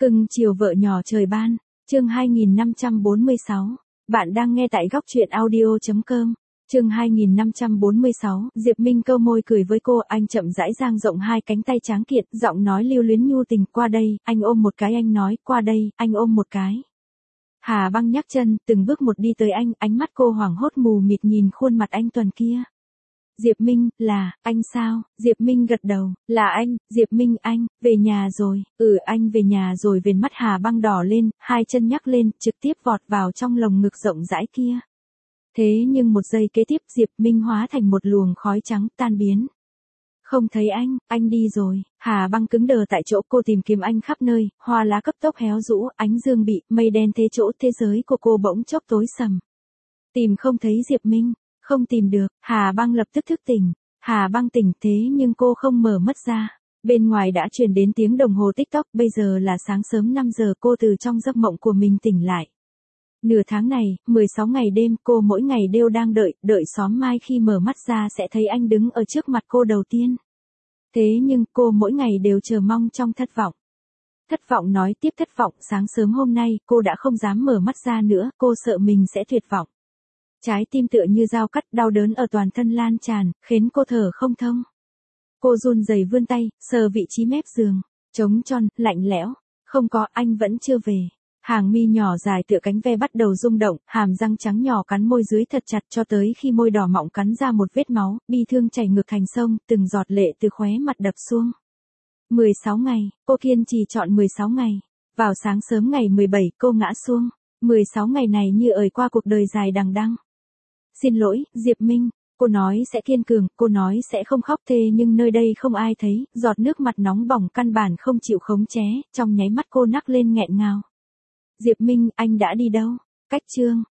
Cưng chiều vợ nhỏ trời ban, chương 2546. Bạn đang nghe tại góc truyện audio.com. Chương 2546, Diệp Minh câu môi cười với cô, anh chậm rãi dang rộng hai cánh tay tráng kiện, giọng nói lưu luyến nhu tình, qua đây, anh ôm một cái, anh nói, qua đây, anh ôm một cái. Hà Băng nhắc chân, từng bước một đi tới anh, ánh mắt cô hoảng hốt mù mịt nhìn khuôn mặt anh tuần kia. Diệp Minh, là, anh sao? Diệp Minh gật đầu, là anh, Diệp Minh anh, về nhà rồi, anh về nhà rồi. Viền mắt Hà Băng đỏ lên, hai chân nhắc lên, trực tiếp vọt vào trong lồng ngực rộng rãi kia. Thế nhưng một giây kế tiếp Diệp Minh hóa thành một luồng khói trắng tan biến. Không thấy anh đi rồi. Hà Băng cứng đờ tại chỗ, cô tìm kiếm anh khắp nơi, hoa lá cấp tốc héo rũ, ánh dương bị mây đen thế chỗ, thế giới của cô bỗng chốc tối sầm. Tìm không thấy Diệp Minh. Không tìm được, Hà Băng lập tức thức tỉnh. Hà Băng tỉnh thế nhưng cô không mở mắt ra. Bên ngoài đã truyền đến tiếng đồng hồ TikTok, bây giờ là sáng sớm 5 giờ, cô từ trong giấc mộng của mình tỉnh lại. Nửa tháng này, 16 ngày đêm, cô mỗi ngày đều đang đợi xóm mai khi mở mắt ra sẽ thấy anh đứng ở trước mặt cô đầu tiên. Thế nhưng cô mỗi ngày đều chờ mong trong thất vọng. Thất vọng nói tiếp thất vọng, sáng sớm hôm nay cô đã không dám mở mắt ra nữa, cô sợ mình sẽ tuyệt vọng. Trái tim tựa như dao cắt, đau đớn ở toàn thân lan tràn, khiến cô thở không thông. Cô run rẩy vươn tay, sờ vị trí mép giường, trống tròn, lạnh lẽo. Không có, anh vẫn chưa về. Hàng mi nhỏ dài tựa cánh ve bắt đầu rung động, hàm răng trắng nhỏ cắn môi dưới thật chặt cho tới khi môi đỏ mọng cắn ra một vết máu, bi thương chảy ngược thành sông, từng giọt lệ từ khóe mặt đập xuống. 16 ngày, cô kiên trì chọn 16 ngày. Vào sáng sớm ngày 17 cô ngã xuống. 16 ngày này như ời qua cuộc đời dài đằng đẵng. Xin lỗi, Diệp Minh, cô nói sẽ kiên cường, cô nói sẽ không khóc, thế nhưng nơi đây không ai thấy, giọt nước mặt nóng bỏng căn bản không chịu khống chế, trong nháy mắt cô nắc lên nghẹn ngào. Diệp Minh, anh đã đi đâu? Cách chương